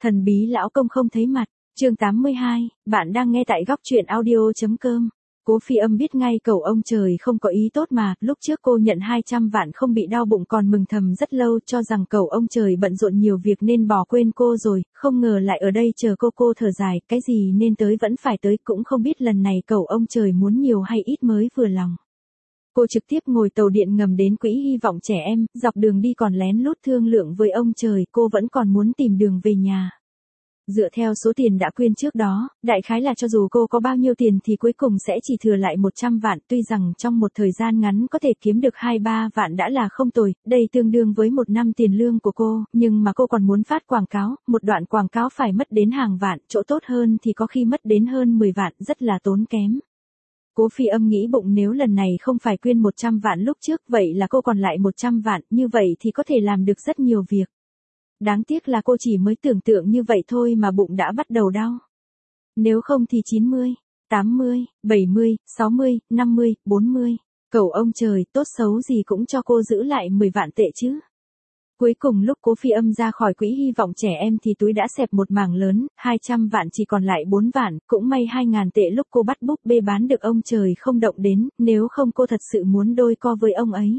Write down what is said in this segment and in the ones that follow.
Thần bí lão công không thấy mặt, chương 82, bạn đang nghe tại góc truyện audio.com. Cố Phi Âm biết ngay cầu ông trời không có ý tốt mà, lúc trước cô nhận 200 vạn không bị đau bụng còn mừng thầm rất lâu cho rằng cầu ông trời bận rộn nhiều việc nên bỏ quên cô rồi, không ngờ lại ở đây chờ cô thở dài, cái gì nên tới vẫn phải tới, cũng không biết lần này cầu ông trời muốn nhiều hay ít mới vừa lòng. Cô trực tiếp ngồi tàu điện ngầm đến Quỹ Hy vọng Trẻ Em, dọc đường đi còn lén lút thương lượng với ông trời, cô vẫn còn muốn tìm đường về nhà. Dựa theo số tiền đã quyên trước đó, đại khái là cho dù cô có bao nhiêu tiền thì cuối cùng sẽ chỉ thừa lại 100 vạn, tuy rằng trong một thời gian ngắn có thể kiếm được 2-3 vạn đã là không tồi, đây tương đương với 1 năm tiền lương của cô, nhưng mà cô còn muốn phát quảng cáo, một đoạn quảng cáo phải mất đến hàng vạn, chỗ tốt hơn thì có khi mất đến hơn 10 vạn, rất là tốn kém. Cố Phi Âm nghĩ bụng nếu lần này không phải quyên 100 vạn lúc trước, vậy là cô còn lại 100 vạn, như vậy thì có thể làm được rất nhiều việc. Đáng tiếc là cô chỉ mới tưởng tượng như vậy thôi mà bụng đã bắt đầu đau. Nếu không thì 90, 80, 70, 60, 50, 40. Cầu ông trời, tốt xấu gì cũng cho cô giữ lại 10 vạn tệ chứ. Cuối cùng lúc Cố Phi Âm ra khỏi Quỹ Hy vọng Trẻ Em thì túi đã xẹp một mảng lớn, 200 vạn chỉ còn lại 4 vạn, cũng may 2.000 tệ lúc cô bắt búp bê bán được ông trời không động đến, nếu không cô thật sự muốn đôi co với ông ấy.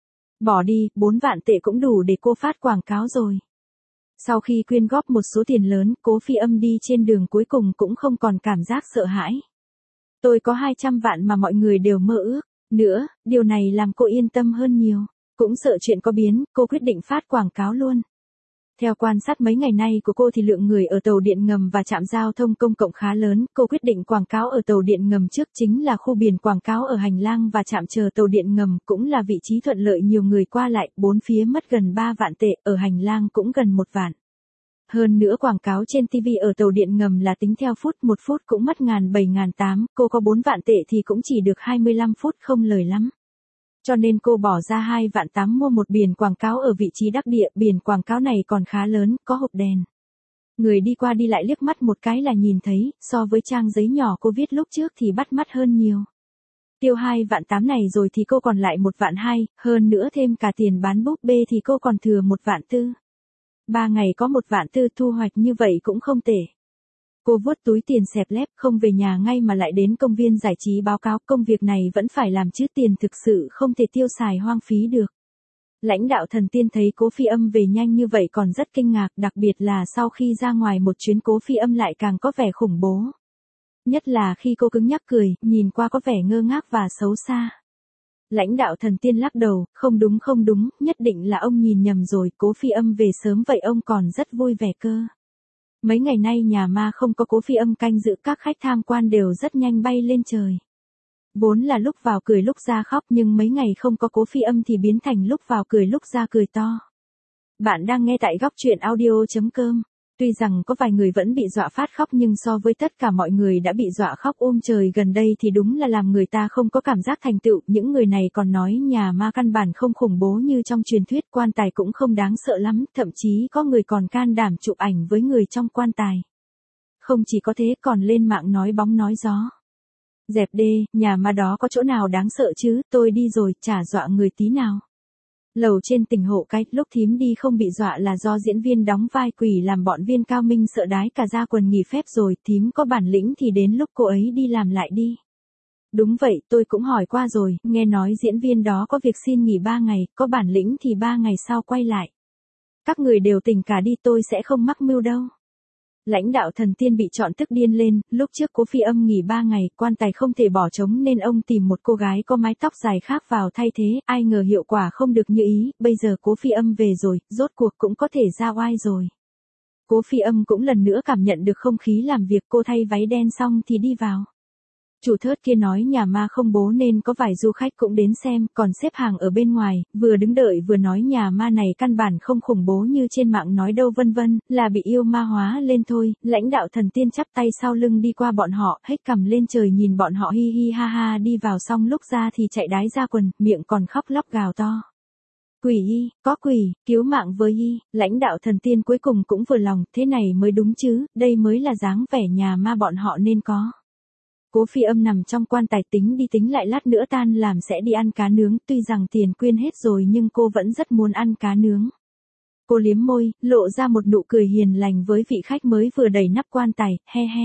Bỏ đi, 4 vạn tệ cũng đủ để cô phát quảng cáo rồi. Sau khi quyên góp một số tiền lớn, Cố Phi Âm đi trên đường cuối cùng cũng không còn cảm giác sợ hãi. Tôi có 200 vạn mà mọi người đều mơ ước. Nữa, điều này làm cô yên tâm hơn nhiều. Cũng sợ chuyện có biến, cô quyết định phát quảng cáo luôn. Theo quan sát mấy ngày nay của cô thì lượng người ở tàu điện ngầm và trạm giao thông công cộng khá lớn, cô quyết định quảng cáo ở tàu điện ngầm trước, chính là khu biển quảng cáo ở hành lang và trạm chờ tàu điện ngầm, cũng là vị trí thuận lợi nhiều người qua lại, bốn phía mất gần 3 vạn tệ, ở hành lang cũng gần 1 vạn. Hơn nữa quảng cáo trên TV ở tàu điện ngầm là tính theo phút, 1 phút cũng mất 7.800, cô có 4 vạn tệ thì cũng chỉ được 25 phút, không lời lắm. Cho nên cô bỏ ra 2.800.000 mua một biển quảng cáo ở vị trí đắc địa, biển quảng cáo này còn khá lớn, có hộp đèn. Người đi qua đi lại liếc mắt một cái là nhìn thấy, so với trang giấy nhỏ cô viết lúc trước thì bắt mắt hơn nhiều. Tiêu 2.800.000 này rồi thì cô còn lại 1.200.000, hơn nữa thêm cả tiền bán búp bê thì cô còn thừa 1.400.000. 3 ngày có 1.400.000 thu hoạch như vậy cũng không tệ. Cô vuốt túi tiền xẹp lép, không về nhà ngay mà lại đến công viên giải trí báo cáo, công việc này vẫn phải làm chứ tiền thực sự không thể tiêu xài hoang phí được. Lãnh đạo Thần Tiên thấy Cố Phi Âm về nhanh như vậy còn rất kinh ngạc, đặc biệt là sau khi ra ngoài một chuyến Cố Phi Âm lại càng có vẻ khủng bố. Nhất là khi cô cứng nhắc cười, nhìn qua có vẻ ngơ ngác và xấu xa. Lãnh đạo Thần Tiên lắc đầu, không đúng, nhất định là ông nhìn nhầm rồi, Cố Phi Âm về sớm vậy ông còn rất vui vẻ cơ. Mấy ngày nay nhà ma không có Cố Phi Âm canh giữ, các khách tham quan đều rất nhanh bay lên trời. Vốn là lúc vào cười lúc ra khóc, nhưng mấy ngày không có Cố Phi Âm thì biến thành lúc vào cười lúc ra cười to. Bạn đang nghe tại góc truyện audio.com. Tuy rằng có vài người vẫn bị dọa phát khóc nhưng so với tất cả mọi người đã bị dọa khóc trời gần đây thì đúng là làm người ta không có cảm giác thành tựu. Những người này còn nói nhà ma căn bản không khủng bố như trong truyền thuyết, quan tài cũng không đáng sợ lắm, thậm chí có người còn can đảm chụp ảnh với người trong quan tài. Không chỉ có thế còn lên mạng nói bóng nói gió. Dẹp đê, nhà ma đó có chỗ nào đáng sợ chứ, tôi đi rồi, chả dọa người tí nào. Lầu trên tỉnh Hộ Cái, lúc thím đi không bị dọa là do diễn viên đóng vai quỷ làm bọn Viên Cao Minh sợ đái cả ra quần nghỉ phép rồi, thím có bản lĩnh thì đến lúc cô ấy đi làm lại đi. Đúng vậy, tôi cũng hỏi qua rồi, nghe nói diễn viên đó có việc xin nghỉ 3 ngày, có bản lĩnh thì 3 ngày sau quay lại. Các người đều tỉnh cả đi, tôi sẽ không mắc mưu đâu. Lãnh đạo Thần Tiên bị chọn tức điên lên, lúc trước Cố Phi Âm nghỉ 3 ngày, quan tài không thể bỏ trống nên ông tìm một cô gái có mái tóc dài khác vào thay thế, ai ngờ hiệu quả không được như ý, bây giờ Cố Phi Âm về rồi, rốt cuộc cũng có thể ra oai rồi. Cố Phi Âm cũng lần nữa cảm nhận được không khí làm việc, cô thay váy đen xong thì đi vào. Chủ thớt kia nói nhà ma không bố nên có vài du khách cũng đến xem, còn xếp hàng ở bên ngoài, vừa đứng đợi vừa nói nhà ma này căn bản không khủng bố như trên mạng nói đâu vân vân, là bị yêu ma hóa lên thôi. Lãnh đạo Thần Tiên chắp tay sau lưng đi qua bọn họ, hếch cằm lên trời nhìn bọn họ hi hi ha ha, đi vào xong lúc ra thì chạy đái ra quần, miệng còn khóc lóc gào to. Quỷ y, có quỷ, cứu mạng với y. Lãnh đạo Thần Tiên cuối cùng cũng vừa lòng, thế này mới đúng chứ, đây mới là dáng vẻ nhà ma bọn họ nên có. Cố Phi Âm nằm trong quan tài tính đi tính lại lát nữa tan làm sẽ đi ăn cá nướng, tuy rằng tiền quyên hết rồi nhưng cô vẫn rất muốn ăn cá nướng. Cô liếm môi, lộ ra một nụ cười hiền lành với vị khách mới vừa đẩy nắp quan tài, he he.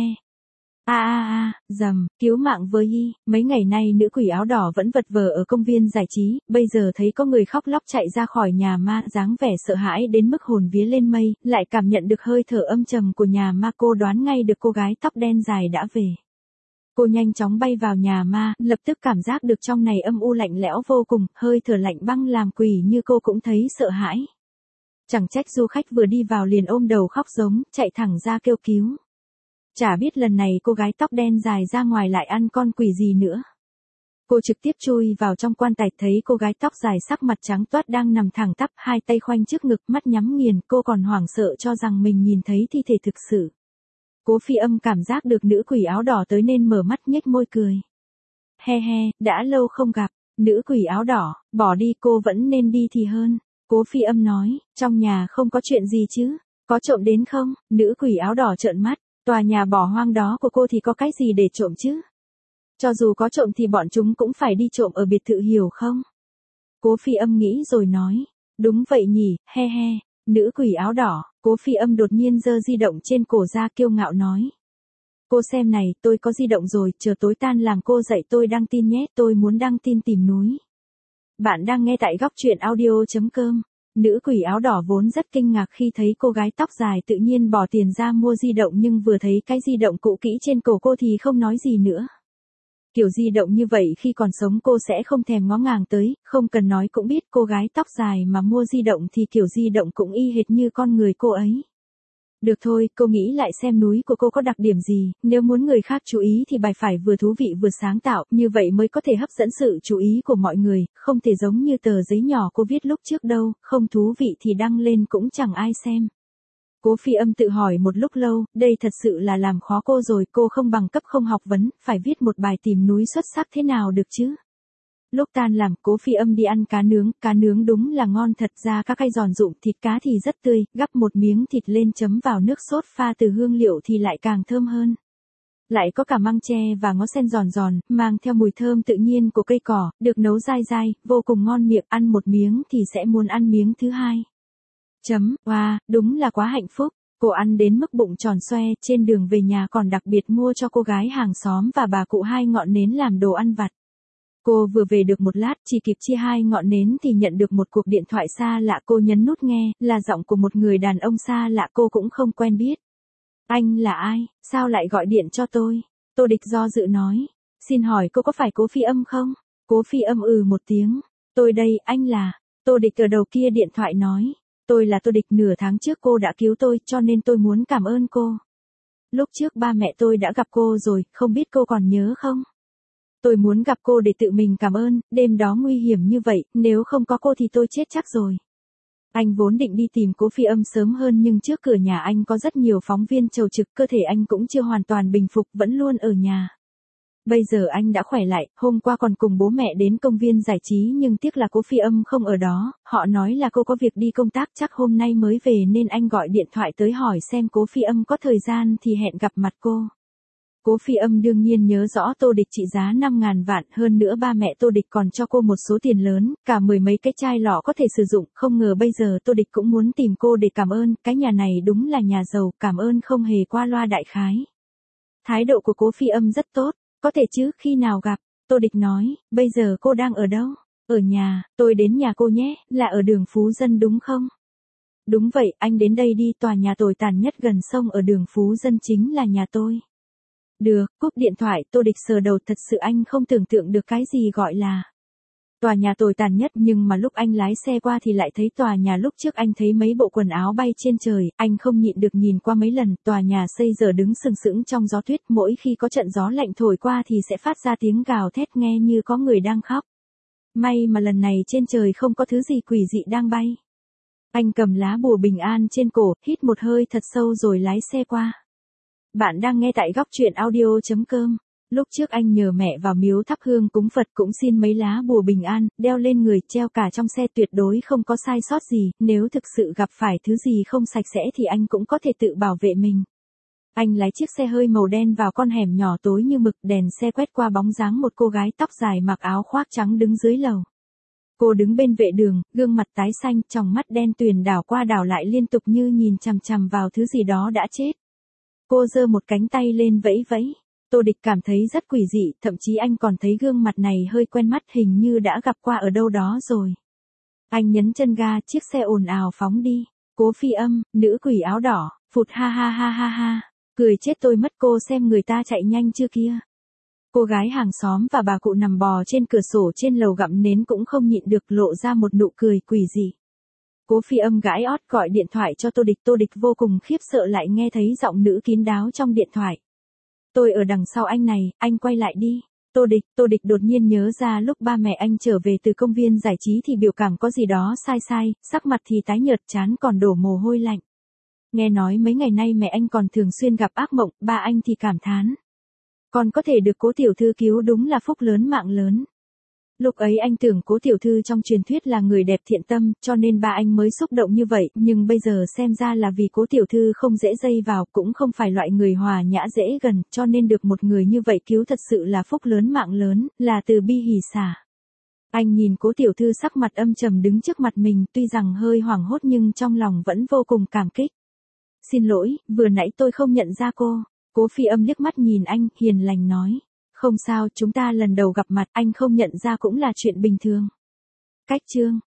Dầm, cứu mạng với y, mấy ngày nay nữ quỷ áo đỏ vẫn vật vờ ở công viên giải trí, bây giờ thấy có người khóc lóc chạy ra khỏi nhà ma, dáng vẻ sợ hãi đến mức hồn vía lên mây, lại cảm nhận được hơi thở âm trầm của nhà ma, cô đoán ngay được cô gái tóc đen dài đã về. Cô nhanh chóng bay vào nhà ma, lập tức cảm giác được trong này âm u lạnh lẽo vô cùng, hơi thở lạnh băng làm quỷ như cô cũng thấy sợ hãi. Chẳng trách du khách vừa đi vào liền ôm đầu khóc giống, chạy thẳng ra kêu cứu. Chả biết lần này cô gái tóc đen dài ra ngoài lại ăn con quỷ gì nữa. Cô trực tiếp chui vào trong quan tài, thấy cô gái tóc dài sắc mặt trắng toát đang nằm thẳng tắp, hai tay khoanh trước ngực, mắt nhắm nghiền, cô còn hoảng sợ cho rằng mình nhìn thấy thi thể thực sự. Cố Phi Âm cảm giác được nữ quỷ áo đỏ tới nên mở mắt nhếch môi cười. He he, đã lâu không gặp, nữ quỷ áo đỏ, bỏ đi, cô vẫn nên đi thì hơn. Cố Phi Âm nói, trong nhà không có chuyện gì chứ, có trộm đến không? Nữ quỷ áo đỏ trợn mắt, tòa nhà bỏ hoang đó của cô thì có cái gì để trộm chứ? Cho dù có trộm thì bọn chúng cũng phải đi trộm ở biệt thự hiểu không? Cố Phi Âm nghĩ rồi nói, đúng vậy nhỉ, he he, nữ quỷ áo đỏ. Cố Phi Âm đột nhiên giơ di động trên cổ ra kiêu ngạo nói. Cô xem này, tôi có di động rồi, chờ tối tan làm cô dạy tôi đăng tin nhé, tôi muốn đăng tin tìm núi. Bạn đang nghe tại góc truyện audio.com. Nữ quỷ áo đỏ vốn rất kinh ngạc khi thấy cô gái tóc dài tự nhiên bỏ tiền ra mua di động, nhưng vừa thấy cái di động cũ kỹ trên cổ cô thì không nói gì nữa. Kiểu di động như vậy khi còn sống cô sẽ không thèm ngó ngàng tới, không cần nói cũng biết cô gái tóc dài mà mua di động thì kiểu di động cũng y hệt như con người cô ấy. Được thôi, cô nghĩ lại xem núi của cô có đặc điểm gì, nếu muốn người khác chú ý thì bài phải vừa thú vị vừa sáng tạo, như vậy mới có thể hấp dẫn sự chú ý của mọi người, không thể giống như tờ giấy nhỏ cô viết lúc trước đâu, không thú vị thì đăng lên cũng chẳng ai xem. Cố Phi Âm tự hỏi một lúc lâu, đây thật sự là làm khó cô rồi, cô không bằng cấp không học vấn, phải viết một bài tìm núi xuất sắc thế nào được chứ? Lúc tan làm, Cố Phi Âm đi ăn cá nướng đúng là ngon thật, ra các cây giòn rụm, thịt cá thì rất tươi, gắp một miếng thịt lên chấm vào nước sốt pha từ hương liệu thì lại càng thơm hơn. Lại có cả măng tre và ngó sen giòn giòn, mang theo mùi thơm tự nhiên của cây cỏ, được nấu dai dai, vô cùng ngon miệng, ăn một miếng thì sẽ muốn ăn miếng thứ hai. Wow, đúng là quá hạnh phúc. Cô ăn đến mức bụng tròn xoe, trên đường về nhà còn đặc biệt mua cho cô gái hàng xóm và bà cụ 2 ngọn nến làm đồ ăn vặt. Cô vừa về được một lát, chỉ kịp chia 2 ngọn nến thì nhận được một cuộc điện thoại xa lạ, cô nhấn nút nghe, là giọng của một người đàn ông xa lạ cô cũng không quen biết. Anh là ai, sao lại gọi điện cho tôi? Tô Địch do dự nói. Xin hỏi cô có phải Cố Phi Âm không? Cố Phi Âm một tiếng. Tôi đây, anh là. Tô Địch ở đầu kia điện thoại nói. Tôi là Tô Địch, nửa tháng trước cô đã cứu tôi, cho nên tôi muốn cảm ơn cô. Lúc trước ba mẹ tôi đã gặp cô rồi, không biết cô còn nhớ không? Tôi muốn gặp cô để tự mình cảm ơn, đêm đó nguy hiểm như vậy, nếu không có cô thì tôi chết chắc rồi. Anh vốn định đi tìm Cố Phi Âm sớm hơn nhưng trước cửa nhà anh có rất nhiều phóng viên chầu trực, cơ thể anh cũng chưa hoàn toàn bình phục, vẫn luôn ở nhà. Bây giờ anh đã khỏe lại, hôm qua còn cùng bố mẹ đến công viên giải trí nhưng tiếc là Cố Phi Âm không ở đó, họ nói là cô có việc đi công tác, chắc hôm nay mới về nên anh gọi điện thoại tới hỏi xem Cố Phi Âm có thời gian thì hẹn gặp mặt cô. Cố Phi Âm đương nhiên nhớ rõ Tô Địch trị giá 5.000 vạn, hơn nữa ba mẹ Tô Địch còn cho cô một số tiền lớn, cả 10 mấy cái chai lọ có thể sử dụng, không ngờ bây giờ Tô Địch cũng muốn tìm cô để cảm ơn, cái nhà này đúng là nhà giàu, cảm ơn không hề qua loa đại khái. Thái độ của Cố Phi Âm rất tốt, có thể chứ, khi nào gặp? Tô Địch nói, bây giờ cô đang ở đâu? Ở nhà, tôi đến nhà cô nhé, là ở đường Phú Dân đúng không? Đúng vậy, anh đến đây đi, tòa nhà tồi tàn nhất gần sông ở đường Phú Dân chính là nhà tôi. Được, cúp điện thoại, Tô Địch sờ đầu, thật sự anh không tưởng tượng được cái gì gọi là tòa nhà tồi tàn nhất, nhưng mà lúc anh lái xe qua thì lại thấy tòa nhà lúc trước anh thấy mấy bộ quần áo bay trên trời, anh không nhịn được nhìn qua mấy lần, tòa nhà xây giờ đứng sừng sững trong gió tuyết, mỗi khi có trận gió lạnh thổi qua thì sẽ phát ra tiếng gào thét nghe như có người đang khóc. May mà lần này trên trời không có thứ gì quỷ dị đang bay. Anh cầm lá bùa bình an trên cổ, hít một hơi thật sâu rồi lái xe qua. Bạn đang nghe tại góc truyện audio.com. Lúc trước anh nhờ mẹ vào miếu thắp hương cúng Phật cũng xin mấy lá bùa bình an, đeo lên người, treo cả trong xe, tuyệt đối không có sai sót gì, nếu thực sự gặp phải thứ gì không sạch sẽ thì anh cũng có thể tự bảo vệ mình. Anh lái chiếc xe hơi màu đen vào con hẻm nhỏ tối như mực, đèn xe quét qua bóng dáng một cô gái tóc dài mặc áo khoác trắng đứng dưới lầu. Cô đứng bên vệ đường, gương mặt tái xanh, tròng mắt đen tuyền đảo qua đảo lại liên tục như nhìn chằm chằm vào thứ gì đó đã chết. Cô giơ một cánh tay lên vẫy vẫy. Tô Địch cảm thấy rất quỷ dị, thậm chí anh còn thấy gương mặt này hơi quen mắt, hình như đã gặp qua ở đâu đó rồi. Anh nhấn chân ga, chiếc xe ồn ào phóng đi. Cố Phi Âm, nữ quỷ áo đỏ, phụt ha ha ha ha ha. Cười chết tôi mất, cô xem người ta chạy nhanh chưa kia. Cô gái hàng xóm và bà cụ nằm bò trên cửa sổ trên lầu gặm nến cũng không nhịn được lộ ra một nụ cười quỷ dị. Cố Phi Âm gãi ót gọi điện thoại cho Tô Địch vô cùng khiếp sợ lại nghe thấy giọng nữ kín đáo trong điện thoại. Tôi ở đằng sau anh này, anh quay lại đi. Tô Địch đột nhiên nhớ ra lúc ba mẹ anh trở về từ công viên giải trí thì biểu cảm có gì đó sai sai, sắc mặt thì tái nhợt, trán còn đổ mồ hôi lạnh. Nghe nói mấy ngày nay mẹ anh còn thường xuyên gặp ác mộng, ba anh thì cảm thán. Còn có thể được Cố tiểu thư cứu đúng là phúc lớn mạng lớn. Lúc ấy anh tưởng Cố tiểu thư trong truyền thuyết là người đẹp thiện tâm, cho nên ba anh mới xúc động như vậy, nhưng bây giờ xem ra là vì Cố tiểu thư không dễ dây vào, cũng không phải loại người hòa nhã dễ gần, cho nên được một người như vậy cứu thật sự là phúc lớn mạng lớn, là từ bi hỷ xả. Anh nhìn Cố tiểu thư sắc mặt âm trầm đứng trước mặt mình, tuy rằng hơi hoảng hốt nhưng trong lòng vẫn vô cùng cảm kích. Xin lỗi, vừa nãy tôi không nhận ra cô. Cố Phi Âm liếc mắt nhìn anh, hiền lành nói. Không sao, chúng ta lần đầu gặp mặt, anh không nhận ra cũng là chuyện bình thường. Cách chương